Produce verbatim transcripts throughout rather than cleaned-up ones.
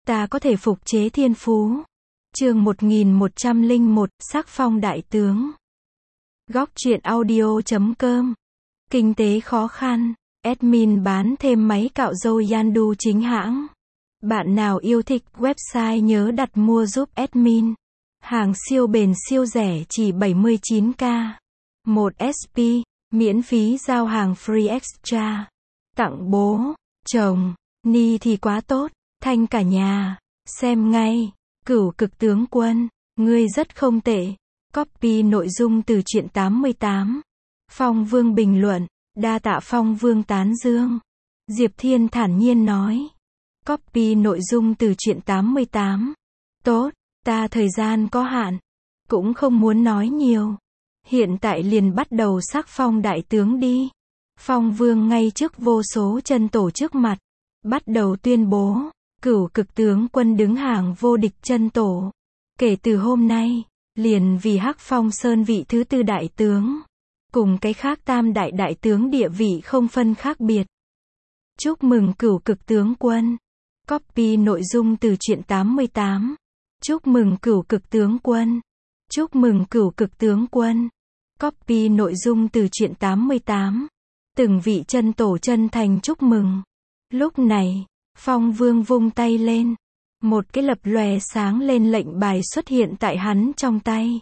ta có thể phục chế thiên phú. Chương một nghìn một trăm lẻ một, sắc phong đại tướng. Góc truyện audio chấm com. Kinh tế khó khăn, admin bán thêm máy cạo râu Yandu chính hãng. Bạn nào yêu thích website nhớ đặt mua giúp admin. Hàng siêu bền siêu rẻ chỉ bảy mươi chín k. một ét pê, miễn phí giao hàng free extra. Tặng bố, chồng, ni thì quá tốt, thanh cả nhà. Xem ngay, Cửu Cực Tướng Quân, ngươi rất không tệ. Copy nội dung từ truyện tám mươi tám. Phong Vương bình luận, đa tạ Phong Vương tán dương. Diệp Thiên thản nhiên nói. Copy nội dung từ truyện tám mươi tám. Tốt, ta thời gian có hạn, cũng không muốn nói nhiều. Hiện tại liền bắt đầu sắc phong đại tướng đi. Phong Vương ngay trước vô số chân tổ trước mặt, bắt đầu tuyên bố, Cửu Cực Tướng Quân đứng hàng vô địch chân tổ. Kể từ hôm nay, liền vì Hắc Phong Sơn vị thứ tư đại tướng, cùng cái khác tam đại đại tướng địa vị không phân khác biệt. Chúc mừng Cửu Cực Tướng Quân. Copy nội dung từ truyện tám mươi tám. Chúc mừng Cửu Cực Tướng Quân. Chúc mừng Cửu Cực Tướng Quân. Copy nội dung từ truyện tám mươi tám. Từng vị chân tổ chân thành chúc mừng. Lúc này, Phong Vương vung tay lên. Một cái lập lòe sáng lên lệnh bài xuất hiện tại hắn trong tay.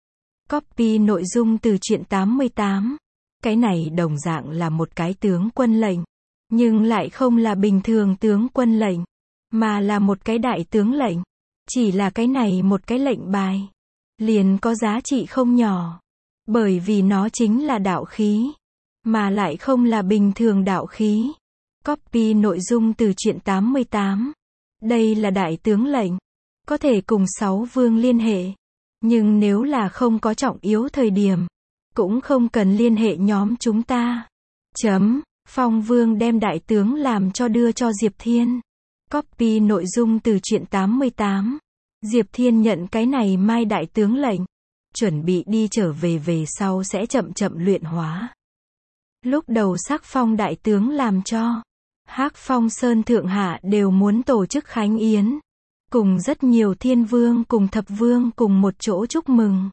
Copy nội dung từ truyện tám mươi tám. Cái này đồng dạng là một cái tướng quân lệnh, nhưng lại không là bình thường tướng quân lệnh, mà là một cái đại tướng lệnh. Chỉ là cái này một cái lệnh bài, liền có giá trị không nhỏ. Bởi vì nó chính là đạo khí, mà lại không là bình thường đạo khí. Copy nội dung từ truyện tám mươi tám. Đây là đại tướng lệnh, có thể cùng sáu vương liên hệ. Nhưng nếu là không có trọng yếu thời điểm, cũng không cần liên hệ nhóm chúng ta. Chấm. Phong Vương đem đại tướng làm cho đưa cho Diệp Thiên. Copy nội dung từ truyện tám mươi tám. Diệp Thiên nhận cái này mai đại tướng lệnh, chuẩn bị đi trở về về sau sẽ chậm chậm luyện hóa. Lúc đầu sắc phong đại tướng làm cho Hắc Phong Sơn thượng hạ đều muốn tổ chức khánh yến, cùng rất nhiều thiên vương cùng thập vương cùng một chỗ chúc mừng.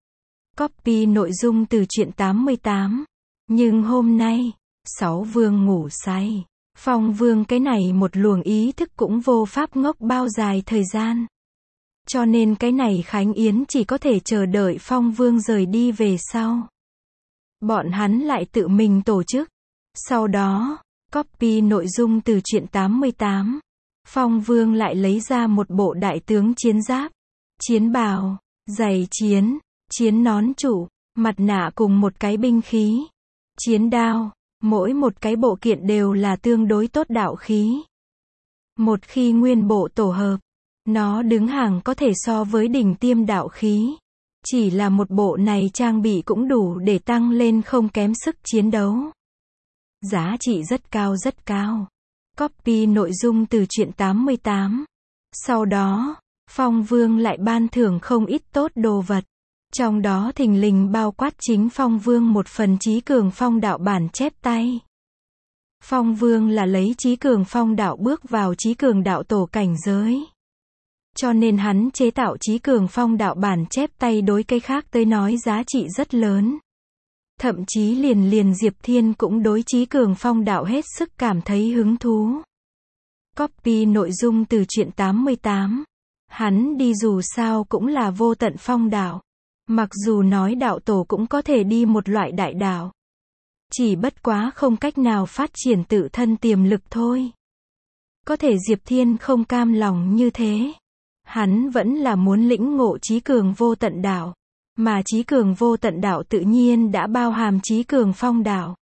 Copy nội dung từ truyện tám mươi tám. Nhưng hôm nay, sáu vương ngủ say. Phong Vương cái này một luồng ý thức cũng vô pháp ngốc bao dài thời gian. Cho nên cái này khánh yến chỉ có thể chờ đợi Phong Vương rời đi về sau. Bọn hắn lại tự mình tổ chức. Sau đó, copy nội dung từ truyện tám mươi tám. Phong Vương lại lấy ra một bộ đại tướng chiến giáp, chiến bào, giày chiến, chiến nón trụ, mặt nạ cùng một cái binh khí, chiến đao. Mỗi một cái bộ kiện đều là tương đối tốt đạo khí. Một khi nguyên bộ tổ hợp, nó đứng hàng có thể so với đỉnh tiêm đạo khí. Chỉ là một bộ này trang bị cũng đủ để tăng lên không kém sức chiến đấu. Giá trị rất cao rất cao. Copy nội dung từ truyện tám mươi tám. Sau đó, Phong Vương lại ban thưởng không ít tốt đồ vật. Trong đó thình lình bao quát chính Phong Vương một phần Chí Cường Phong đạo bản chép tay. Phong Vương là lấy Chí Cường Phong đạo bước vào Chí Cường đạo tổ cảnh giới. Cho nên hắn chế tạo Chí Cường Phong đạo bản chép tay đối cái khác tới nói giá trị rất lớn. Thậm chí liền liền Diệp Thiên cũng đối Chí Cường Phong đạo hết sức cảm thấy hứng thú. Copy nội dung từ truyện tám mươi tám. Hắn đi dù sao cũng là vô tận phong đạo. Mặc dù nói đạo tổ cũng có thể đi một loại đại đạo, chỉ bất quá không cách nào phát triển tự thân tiềm lực thôi. Có thể Diệp Thiên không cam lòng như thế. Hắn vẫn là muốn lĩnh ngộ Chí Cường vô tận đạo. Mà Chí Cường vô tận đạo tự nhiên đã bao hàm Chí Cường Phong đạo.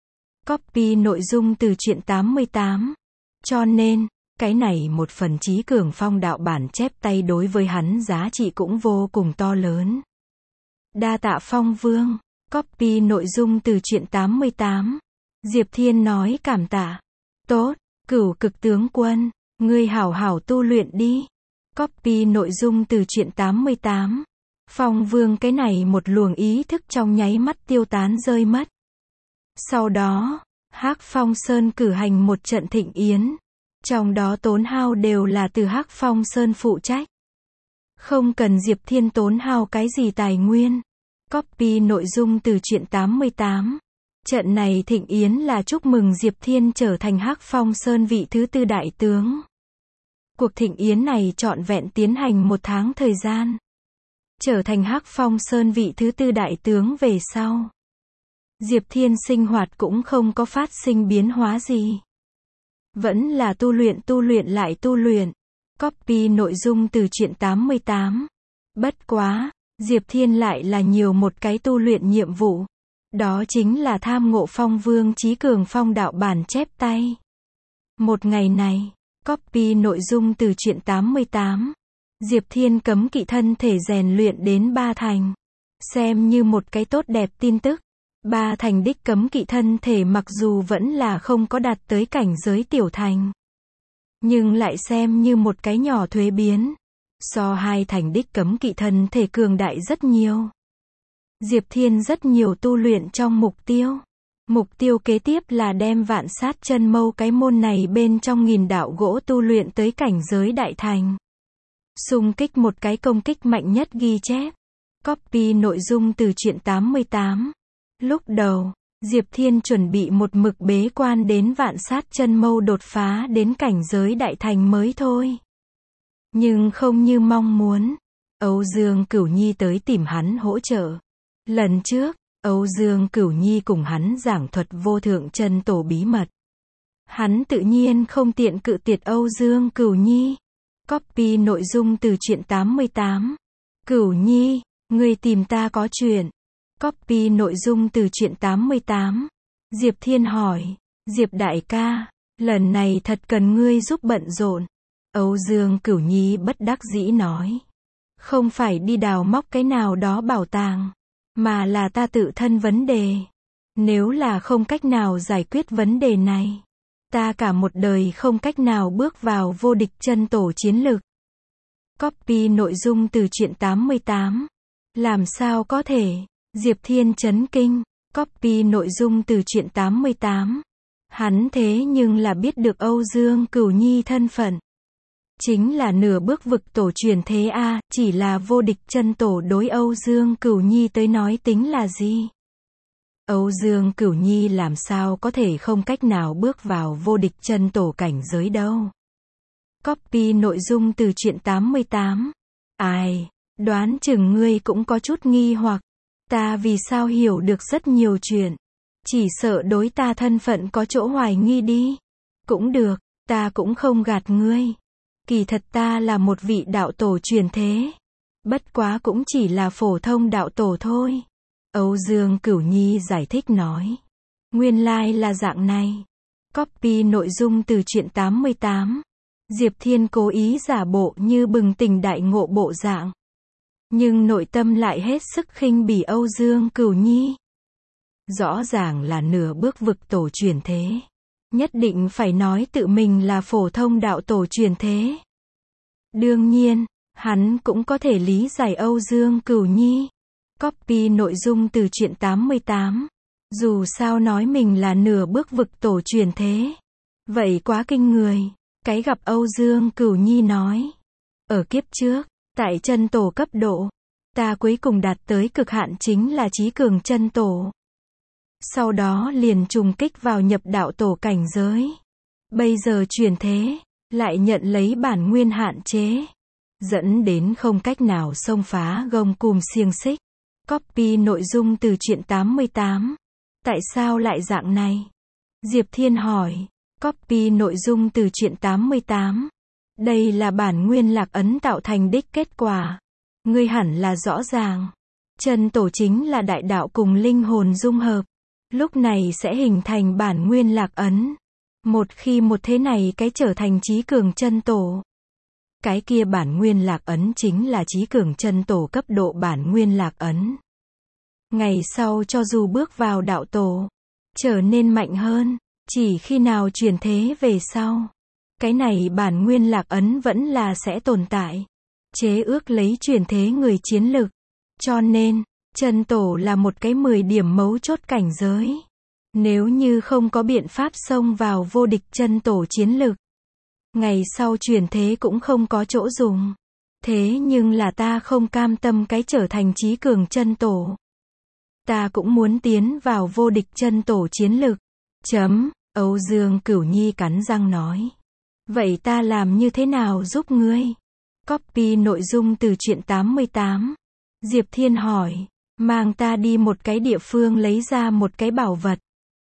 Copy nội dung từ truyện tám mươi tám. Cho nên, cái này một phần Chí Cường Phong đạo bản chép tay đối với hắn giá trị cũng vô cùng to lớn. Đa tạ Phong Vương. Copy nội dung từ truyện tám mươi tám. Diệp Thiên nói cảm tạ. Tốt, Cửu Cực Tướng Quân, ngươi hảo hảo tu luyện đi. Copy nội dung từ truyện tám mươi tám. Phong Vương cái này một luồng ý thức trong nháy mắt tiêu tán rơi mất. Sau đó, Hắc Phong Sơn cử hành một trận thịnh yến. Trong đó tốn hao đều là từ Hắc Phong Sơn phụ trách. Không cần Diệp Thiên tốn hao cái gì tài nguyên. Copy nội dung từ truyện tám mươi tám. Trận này thịnh yến là chúc mừng Diệp Thiên trở thành Hắc Phong Sơn vị thứ tư đại tướng. Cuộc thịnh yến này trọn vẹn tiến hành một tháng thời gian. Trở thành Hắc Phong Sơn vị thứ tư đại tướng về sau, Diệp Thiên sinh hoạt cũng không có phát sinh biến hóa gì. Vẫn là tu luyện tu luyện lại tu luyện. Copy nội dung từ truyện tám mươi tám. Bất quá, Diệp Thiên lại là nhiều một cái tu luyện nhiệm vụ. Đó chính là tham ngộ Phong Vương Chí Cường Phong đạo bản chép tay. Một ngày này, copy nội dung từ truyện tám mươi tám. Diệp Thiên cấm kỵ thân thể rèn luyện đến ba thành. Xem như một cái tốt đẹp tin tức. Ba thành đích cấm kỵ thân thể mặc dù vẫn là không có đạt tới cảnh giới tiểu thành, nhưng lại xem như một cái nhỏ thuế biến. So hai thành đích cấm kỵ thân thể cường đại rất nhiều. Diệp Thiên rất nhiều tu luyện trong mục tiêu. Mục tiêu kế tiếp là đem vạn sát chân mâu cái môn này bên trong nghìn đạo gỗ tu luyện tới cảnh giới đại thành. Xung kích một cái công kích mạnh nhất ghi chép. Copy nội dung từ truyện tám mươi tám. Lúc đầu, Diệp Thiên chuẩn bị một mực bế quan đến vạn sát chân mâu đột phá đến cảnh giới đại thành mới thôi. Nhưng không như mong muốn. Âu Dương Cửu Nhi tới tìm hắn hỗ trợ. Lần trước, Âu Dương Cửu Nhi cùng hắn giảng thuật vô thượng chân tổ bí mật. Hắn tự nhiên không tiện cự tuyệt Âu Dương Cửu Nhi. Copy nội dung từ truyện tám mươi tám. Cửu Nhi, ngươi tìm ta có chuyện. Copy nội dung từ truyện tám mươi tám. Diệp Thiên hỏi, Diệp đại ca, lần này thật cần ngươi giúp bận rộn. Âu Dương Cửu Nhi bất đắc dĩ nói, không phải đi đào móc cái nào đó bảo tàng, mà là ta tự thân vấn đề. Nếu là không cách nào giải quyết vấn đề này, ta cả một đời không cách nào bước vào vô địch chân tổ chiến lực. Copy nội dung từ truyện tám mươi tám. Làm sao có thể? Diệp Thiên chấn kinh. Copy nội dung từ truyện tám mươi tám. Hắn thế nhưng là biết được Âu Dương Cửu Nhi thân phận. Chính là nửa bước vực tổ truyền thế a, chỉ là vô địch chân tổ đối Âu Dương Cửu Nhi tới nói tính là gì? Âu Dương Cửu Nhi làm sao có thể không cách nào bước vào vô địch chân tổ cảnh giới đâu? Copy nội dung từ truyện tám mươi tám. Ai, đoán chừng ngươi cũng có chút nghi hoặc. Ta vì sao hiểu được rất nhiều chuyện? Chỉ sợ đối ta thân phận có chỗ hoài nghi đi. Cũng được, ta cũng không gạt ngươi. Kỳ thật ta là một vị đạo tổ truyền thế. Bất quá cũng chỉ là phổ thông đạo tổ thôi. Âu Dương Cửu Nhi giải thích nói. Nguyên lai là dạng này. Copy nội dung từ truyện tám mươi tám. Diệp Thiên cố ý giả bộ như bừng tỉnh đại ngộ bộ dạng. Nhưng nội tâm lại hết sức khinh bỉ Âu Dương Cửu Nhi. Rõ ràng là nửa bước vực tổ truyền thế. Nhất định phải nói tự mình là phổ thông đạo tổ truyền thế. Đương nhiên, hắn cũng có thể lý giải Âu Dương Cửu Nhi. Copy nội dung từ truyện tám mươi tám. Dù sao nói mình là nửa bước vực tổ truyền thế. Vậy quá kinh người. Cái gặp Âu Dương Cửu Nhi nói. Ở kiếp trước, tại chân tổ cấp độ, ta cuối cùng đạt tới cực hạn chính là chí cường chân tổ. Sau đó liền trùng kích vào nhập đạo tổ cảnh giới. Bây giờ chuyển thế, lại nhận lấy bản nguyên hạn chế. Dẫn đến không cách nào xông phá gông cùm xiềng xích. Copy nội dung từ truyện tám mươi tám. Tại sao lại dạng này? Diệp Thiên hỏi. Copy nội dung từ truyện tám mươi tám. Đây là bản nguyên lạc ấn tạo thành đích kết quả. Ngươi hẳn là rõ ràng. Chân tổ chính là đại đạo cùng linh hồn dung hợp. Lúc này sẽ hình thành bản nguyên lạc ấn. Một khi một thế này cái trở thành chí cường chân tổ. Cái kia bản nguyên lạc ấn chính là chí cường chân tổ cấp độ bản nguyên lạc ấn. Ngày sau cho dù bước vào đạo tổ, trở nên mạnh hơn, chỉ khi nào chuyển thế về sau. Cái này bản nguyên lạc ấn vẫn là sẽ tồn tại. Chế ước lấy chuyển thế người chiến lực. Cho nên, chân tổ là một cái mười điểm mấu chốt cảnh giới. Nếu như không có biện pháp xông vào vô địch chân tổ chiến lực, Ngày sau chuyển thế cũng không có chỗ dùng. Thế nhưng là ta không cam tâm cái trở thành trí cường chân tổ. Ta cũng muốn tiến vào vô địch chân tổ chiến lực. Chấm, Âu Dương Cửu Nhi cắn răng nói. Vậy ta làm như thế nào giúp ngươi? Copy nội dung từ truyện tám mươi tám. Diệp Thiên hỏi, mang ta đi một cái địa phương lấy ra một cái bảo vật.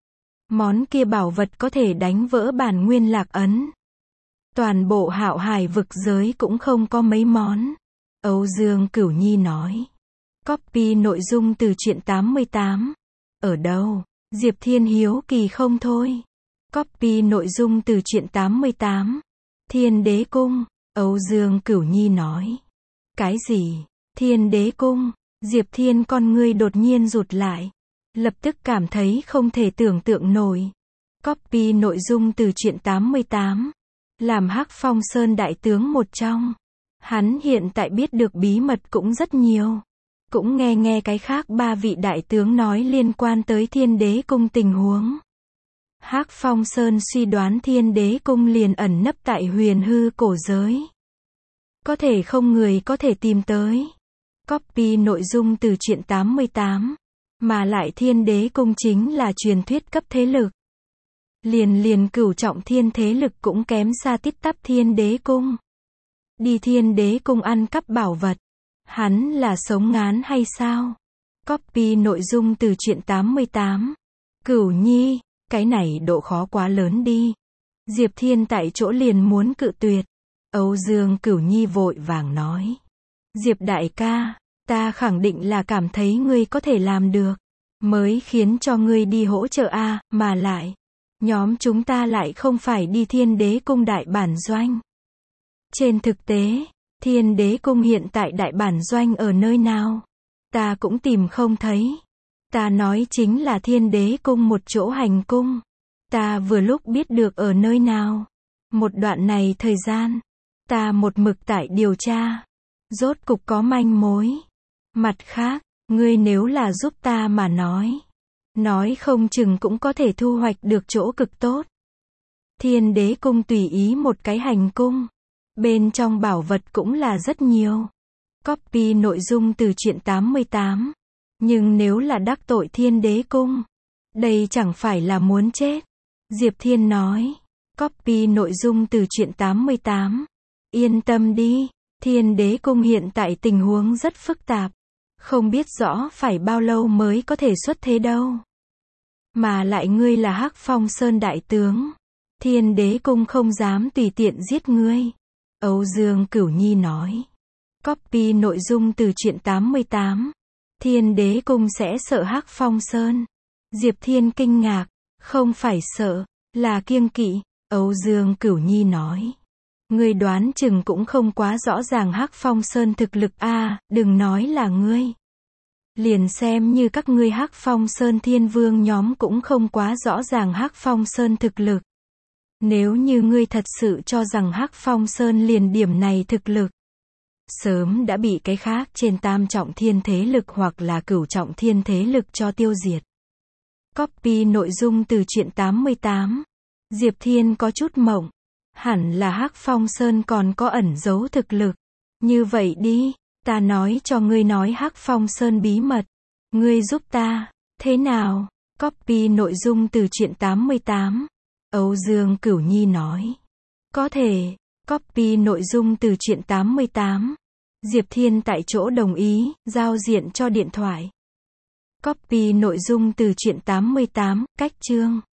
Món kia bảo vật có thể đánh vỡ bản nguyên lạc ấn. Toàn bộ Hạo Hải vực giới cũng không có mấy món. Âu Dương Cửu Nhi nói. Copy nội dung từ truyện tám mươi tám. Ở đâu? Diệp Thiên hiếu kỳ không thôi. Copy nội dung từ truyện tám mươi tám. Thiên Đế Cung. Âu Dương Cửu Nhi nói. Cái gì? Thiên Đế Cung? Diệp Thiên con ngươi đột nhiên rụt lại. Lập tức cảm thấy không thể tưởng tượng nổi. Copy nội dung từ truyện tám mươi tám. Làm Hắc Phong Sơn đại tướng một trong. Hắn hiện tại biết được bí mật cũng rất nhiều. Cũng nghe nghe cái khác ba vị đại tướng nói liên quan tới Thiên Đế Cung tình huống. Hắc Phong Sơn suy đoán Thiên Đế Cung liền ẩn nấp tại huyền hư cổ giới. Có thể không người có thể tìm tới. Copy nội dung từ truyện tám mươi tám. Mà lại Thiên Đế Cung chính là truyền thuyết cấp thế lực. Liền liền cửu trọng thiên thế lực cũng kém xa tít tắp Thiên Đế Cung. Đi Thiên Đế Cung ăn cắp bảo vật. Hắn là sống ngán hay sao? Copy nội dung từ truyện tám mươi tám. Cửu Nhi, cái này độ khó quá lớn đi. Diệp Thiên tại chỗ liền muốn cự tuyệt. Âu Dương Cửu Nhi vội vàng nói. Diệp đại ca, ta khẳng định là cảm thấy ngươi có thể làm được. Mới khiến cho ngươi đi hỗ trợ a, mà lại. Nhóm chúng ta lại không phải đi Thiên Đế Cung đại bản doanh. Trên thực tế, Thiên Đế Cung hiện tại đại bản doanh ở nơi nào? Ta cũng tìm không thấy. Ta nói chính là Thiên Đế Cung một chỗ hành cung. Ta vừa lúc biết được ở nơi nào. Một đoạn này thời gian, ta một mực tại điều tra. Rốt cục có manh mối. Mặt khác, ngươi nếu là giúp ta mà nói. Nói không chừng cũng có thể thu hoạch được chỗ cực tốt. Thiên Đế Cung tùy ý một cái hành cung. Bên trong bảo vật cũng là rất nhiều. Copy nội dung từ truyện tám mươi tám. Nhưng nếu là đắc tội Thiên Đế Cung, đây chẳng phải là muốn chết. Diệp Thiên nói. Copy nội dung từ truyện tám mươi tám. Yên tâm đi, Thiên Đế Cung hiện tại tình huống rất phức tạp. Không biết rõ phải bao lâu mới có thể xuất thế đâu. Mà lại ngươi là Hắc Phong Sơn đại tướng. Thiên Đế Cung không dám tùy tiện giết ngươi. Âu Dương Cửu Nhi nói. Copy nội dung từ truyện tám mươi tám. Thiên Đế Cung sẽ sợ Hắc Phong Sơn. Diệp Thiên kinh ngạc. Không phải sợ, là kiêng kỵ. Âu Dương Cửu Nhi nói. Ngươi đoán chừng cũng không quá rõ ràng Hắc Phong Sơn thực lực a, à, đừng nói là ngươi. Liền xem như các ngươi Hắc Phong Sơn Thiên Vương nhóm cũng không quá rõ ràng Hắc Phong Sơn thực lực. Nếu như ngươi thật sự cho rằng Hắc Phong Sơn liền điểm này thực lực, sớm đã bị cái khác trên tam trọng thiên thế lực hoặc là cửu trọng thiên thế lực cho tiêu diệt. Copy nội dung từ truyện tám mươi tám. Diệp Thiên có chút mộng. Hẳn là Hắc Phong Sơn còn có ẩn giấu thực lực. Như vậy đi, ta nói cho ngươi nói Hắc Phong Sơn bí mật. Ngươi giúp ta, thế nào? Copy nội dung từ truyện tám mươi tám. Âu Dương Cửu Nhi nói. Có thể. Copy nội dung từ truyện tám mươi tám. Diệp Thiên tại chỗ đồng ý, giao diện cho điện thoại. Copy nội dung từ truyện tám mươi tám, cách chương.